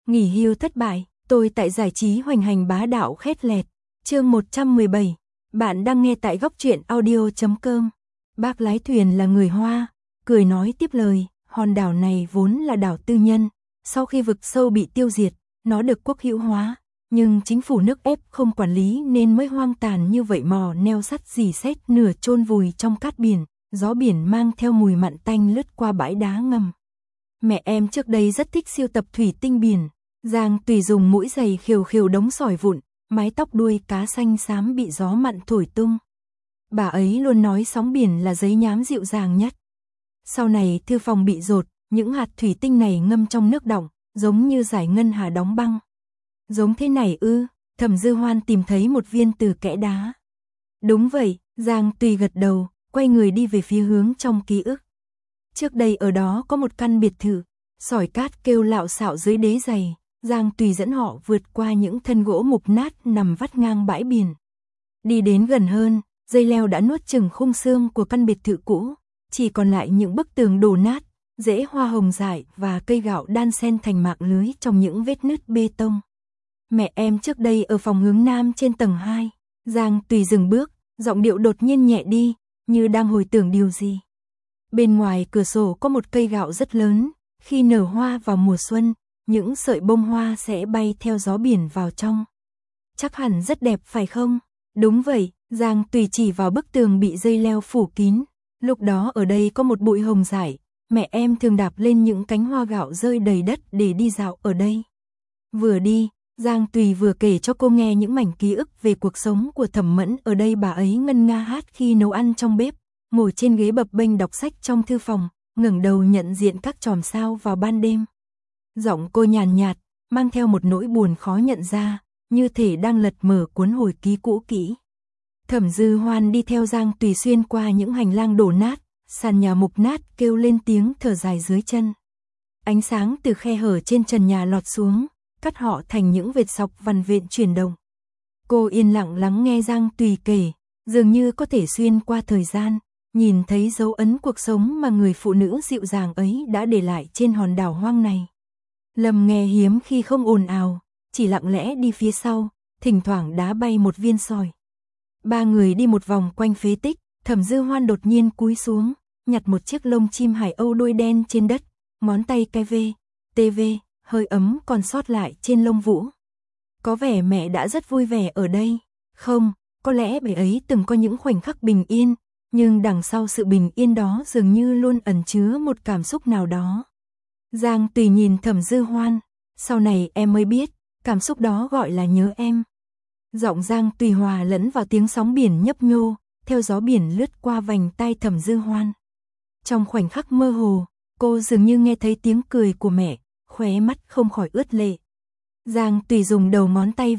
Nghỉ hưu thất bại, tôi tại giải trí hoành hành bá đạo khét lẹt. Chương 117. Bạn đang nghe tại góc truyện audio.com. Bác lái thuyền là người Hoa, cười nói tiếp lời, hòn đảo này vốn là đảo tư nhân, sau khi vực sâu bị tiêu diệt, nó được quốc hữu hóa, nhưng chính phủ nước ép không quản lý nên mới hoang tàn như vậy, mò neo sắt rỉ sét nửa chôn vùi trong cát biển, gió biển mang theo mùi mặn tanh lướt qua bãi đá ngầm. Mẹ em trước đây rất thích sưu tập thủy tinh biển. Giang Tùy dùng mũi giày khều khều đống sỏi vụn, mái tóc đuôi cá xanh xám bị gió mặn thổi tung. Bà ấy luôn nói sóng biển là giấy nhám dịu dàng nhất. Sau này thư phòng bị dột, những hạt thủy tinh này ngâm trong nước đọng, giống như giải ngân hà đóng băng. Giống thế này ư? Thẩm Dư Hoan tìm thấy một viên từ kẽ đá. Đúng vậy, Giang Tùy gật đầu, quay người đi về phía hướng trong ký ức. Trước đây ở đó có một căn biệt thự, sỏi cát kêu lạo xạo dưới đế giày. Giang Tùy dẫn họ vượt qua những thân gỗ mục nát nằm vắt ngang bãi biển. Đi đến gần hơn, dây leo đã nuốt chửng khung xương của căn biệt thự cũ, chỉ còn lại những bức tường đổ nát, rễ hoa hồng dại và cây gạo đan xen thành mạng lưới trong những vết nứt bê tông. Mẹ em trước đây ở phòng hướng nam trên tầng 2, Giang Tùy dừng bước, giọng điệu đột nhiên nhẹ đi, như đang hồi tưởng điều gì. Bên ngoài cửa sổ có một cây gạo rất lớn, khi nở hoa vào mùa xuân, những sợi bông hoa sẽ bay theo gió biển vào trong. Chắc hẳn rất đẹp phải không? Đúng vậy, Giang Tùy chỉ vào bức tường bị dây leo phủ kín. Lúc đó ở đây có một bụi hồng dại, mẹ em thường đạp lên những cánh hoa gạo rơi đầy đất để đi dạo ở đây. Vừa đi, Giang Tùy vừa kể cho cô nghe những mảnh ký ức về cuộc sống của Thẩm Mẫn ở đây. Bà ấy ngân nga hát khi nấu ăn trong bếp, ngồi trên ghế bập bênh đọc sách trong thư phòng, ngẩng đầu nhận diện các chòm sao vào ban đêm. Giọng cô nhàn nhạt, mang theo một nỗi buồn khó nhận ra, như thể đang lật mở cuốn hồi ký cũ kỹ. Thẩm Dư Hoan đi theo Giang Tùy xuyên qua những hành lang đổ nát, sàn nhà mục nát kêu lên tiếng thở dài dưới chân. Ánh sáng từ khe hở trên trần nhà lọt xuống, cắt họ thành những vệt sọc vằn vện chuyển động. Cô yên lặng lắng nghe Giang Tùy kể, dường như có thể xuyên qua thời gian, nhìn thấy dấu ấn cuộc sống mà người phụ nữ dịu dàng ấy đã để lại trên hòn đảo hoang này. Lâm nghe hiếm khi không ồn ào, chỉ lặng lẽ đi phía sau, thỉnh thoảng đá bay một viên sỏi. Ba người đi một vòng quanh phế tích, Thẩm Dư Hoan đột nhiên cúi xuống, nhặt một chiếc lông chim hải âu đuôi đen trên đất, ngón tay cái TV, hơi ấm còn sót lại trên lông vũ. Có vẻ mẹ đã rất vui vẻ ở đây, không, có lẽ bà ấy từng có những khoảnh khắc bình yên, nhưng đằng sau sự bình yên đó dường như luôn ẩn chứa một cảm xúc nào đó. Giang Tùy nhìn Thẩm Dư Hoan, sau này em mới biết, cảm xúc đó gọi là nhớ em. Giọng Giang Tùy hòa lẫn vào tiếng sóng biển nhấp nhô, theo gió biển lướt qua vành tai Thẩm Dư Hoan. Trong khoảnh khắc mơ hồ, cô dường như nghe thấy tiếng cười của mẹ, khóe mắt không khỏi ướt lệ. Giang Tùy dùng đầu ngón tay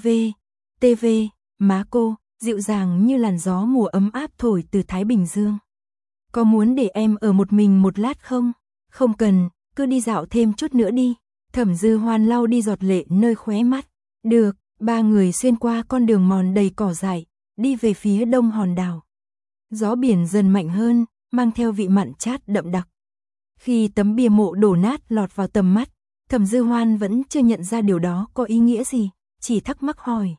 TV, má cô, dịu dàng như làn gió mùa ấm áp thổi từ Thái Bình Dương. Có muốn để em ở một mình một lát không? Không cần, cứ đi dạo thêm chút nữa đi. Thẩm Dư Hoan lau đi giọt lệ nơi khóe mắt. Được, ba người xuyên qua con đường mòn đầy cỏ dại, đi về phía đông hòn đảo. Gió biển dần mạnh hơn, mang theo vị mặn chát đậm đặc. Khi tấm bia mộ đổ nát lọt vào tầm mắt, Thẩm Dư Hoan vẫn chưa nhận ra điều đó có ý nghĩa gì, chỉ thắc mắc hỏi.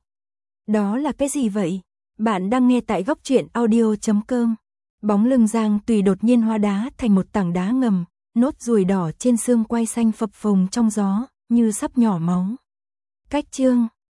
Đó là cái gì vậy? Bạn đang nghe tại góc truyện audio.com. Bóng lưng Giang Tùy đột nhiên hóa đá thành một tảng đá ngầm, nốt ruồi đỏ trên xương quai xanh phập phồng trong gió, như sắp nhỏ máu. Cách chương